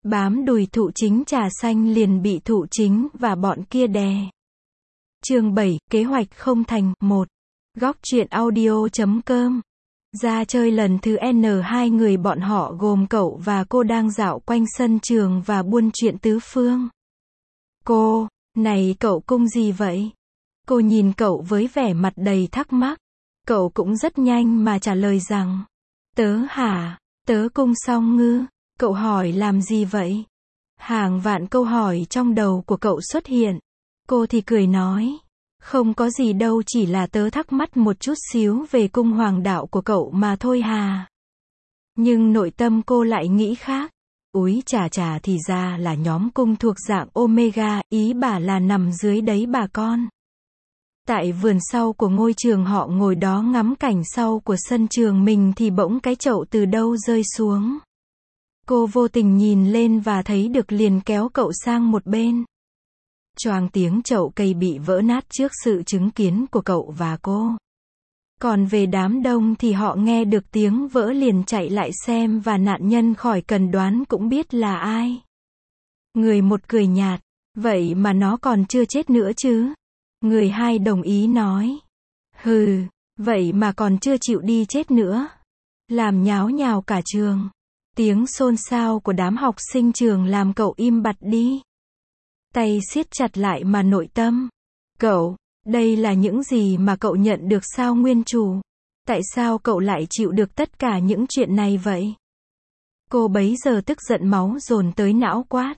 Bám đùi thụ chính trà xanh liền bị thụ chính và bọn kia đè. Chương 7, kế hoạch không thành. 1. Góc truyện audio.com. Ra chơi lần thứ N, hai người bọn họ gồm cậu và cô đang dạo quanh sân trường và buôn chuyện tứ phương. Cô, này cậu cung gì vậy? Cô nhìn cậu với vẻ mặt đầy thắc mắc. Cậu cũng rất nhanh mà trả lời rằng, tớ hả, tớ cung song ngư. Cậu hỏi làm gì vậy? Hàng vạn câu hỏi trong đầu của cậu xuất hiện. Cô thì cười nói, không có gì đâu, chỉ là tớ thắc mắc một chút xíu về cung hoàng đạo của cậu mà thôi hà. Nhưng nội tâm cô lại nghĩ khác. Úi chà, thì ra là nhóm cung thuộc dạng Omega, ý bà là nằm dưới đấy bà con. Tại vườn sau của ngôi trường họ ngồi đó ngắm cảnh sau của sân trường mình thì bỗng cái chậu từ đâu rơi xuống. Cô vô tình nhìn lên và thấy được liền kéo cậu sang một bên. Choàng tiếng chậu cây bị vỡ nát trước sự chứng kiến của cậu và cô. Còn về đám đông thì họ nghe được tiếng vỡ liền chạy lại xem và nạn nhân khỏi cần đoán cũng biết là ai. Người một cười nhạt, vậy mà nó còn chưa chết nữa chứ. Người hai đồng ý nói, hừ, vậy mà còn chưa chịu đi chết nữa. Làm nháo nhào cả trường. Tiếng xôn xao của đám học sinh trường làm cậu im bặt đi. Tay siết chặt lại mà nội tâm. Cậu, đây là những gì mà cậu nhận được sao nguyên chủ? Tại sao cậu lại chịu được tất cả những chuyện này vậy? Cô bấy giờ tức giận máu dồn tới não quát.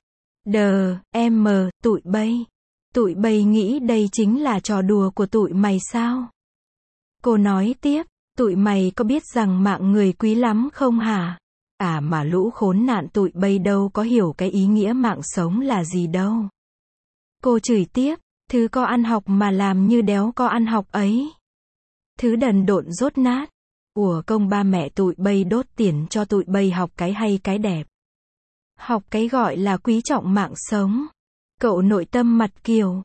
Tụi bay. Tụi bay nghĩ đây chính là trò đùa của tụi mày sao? Cô nói tiếp, tụi mày có biết rằng mạng người quý lắm không hả? À mà lũ khốn nạn tụi bay đâu có hiểu cái ý nghĩa mạng sống là gì đâu. Cô chửi tiếp, thứ có ăn học mà làm như đéo có ăn học ấy. Thứ đần độn dốt nát. Ủa công ba mẹ tụi bay đốt tiền cho tụi bay học cái hay cái đẹp. Học cái gọi là quý trọng mạng sống. Cậu nội tâm mặt kiều.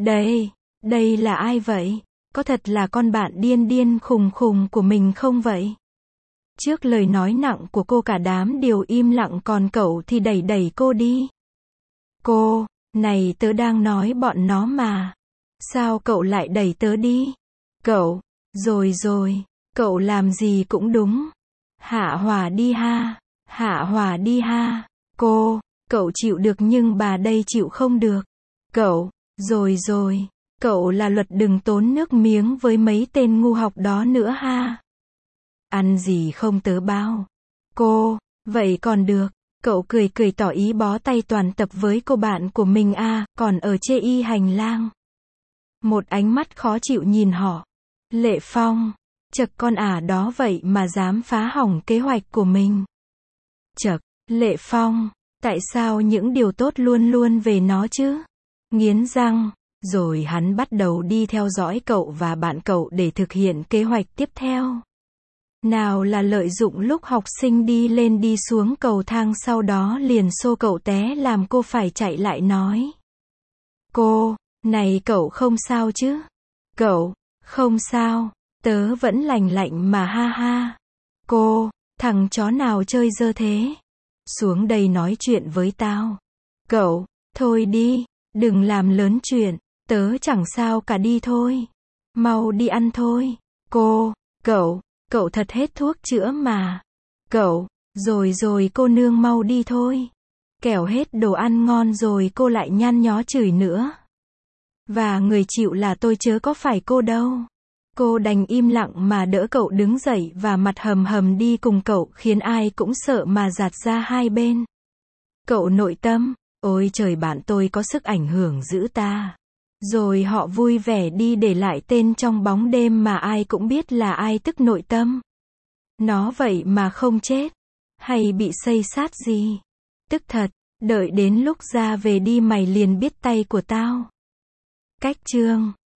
Đây là ai vậy? Có thật là con bạn điên khùng của mình không vậy? Trước lời nói nặng của cô cả đám đều im lặng còn cậu thì đẩy cô đi. Cô, này tớ đang nói bọn nó mà. Sao cậu lại đẩy tớ đi? Cậu, rồi, cậu làm gì cũng đúng. Hạ hỏa đi ha. Cô, cậu chịu được nhưng bà đây chịu không được. Cậu, rồi, cậu là luật đừng tốn nước miếng với mấy tên ngu học đó nữa ha. Ăn gì không tớ bao. Cô, vậy còn được. Cậu cười tỏ ý bó tay toàn tập với cô bạn của mình còn ở chê y hành lang. Một ánh mắt khó chịu nhìn họ. Lệ Phong, chật con đó vậy mà dám phá hỏng kế hoạch của mình. Chật, Lệ Phong, tại sao những điều tốt luôn luôn về nó chứ? Nghiến răng, rồi hắn bắt đầu đi theo dõi cậu và bạn cậu để thực hiện kế hoạch tiếp theo. Nào là lợi dụng lúc học sinh đi lên đi xuống cầu thang sau đó liền xô cậu té làm cô phải chạy lại nói. Cô, này cậu không sao chứ? Cậu, không sao, tớ vẫn lành mà ha. Cô, thằng chó nào chơi dơ thế? Xuống đây nói chuyện với tao. Cậu, thôi đi, đừng làm lớn chuyện, tớ chẳng sao cả đi thôi. Mau đi ăn thôi. Cô, cậu thật hết thuốc chữa mà. Cậu, rồi cô nương mau đi thôi. Kẻo hết đồ ăn ngon rồi cô lại nhăn nhó chửi nữa. Và người chịu là tôi chớ có phải cô đâu. Cô đành im lặng mà đỡ cậu đứng dậy và mặt hầm đi cùng cậu khiến ai cũng sợ mà dạt ra hai bên. Cậu nội tâm, ôi trời bạn tôi có sức ảnh hưởng dữ ta. Rồi họ vui vẻ đi để lại tên trong bóng đêm mà ai cũng biết là ai tức nội tâm. Nó vậy mà không chết. Hay bị xây sát gì. Tức thật, đợi đến lúc ra về đi mày liền biết tay của tao. Cách chương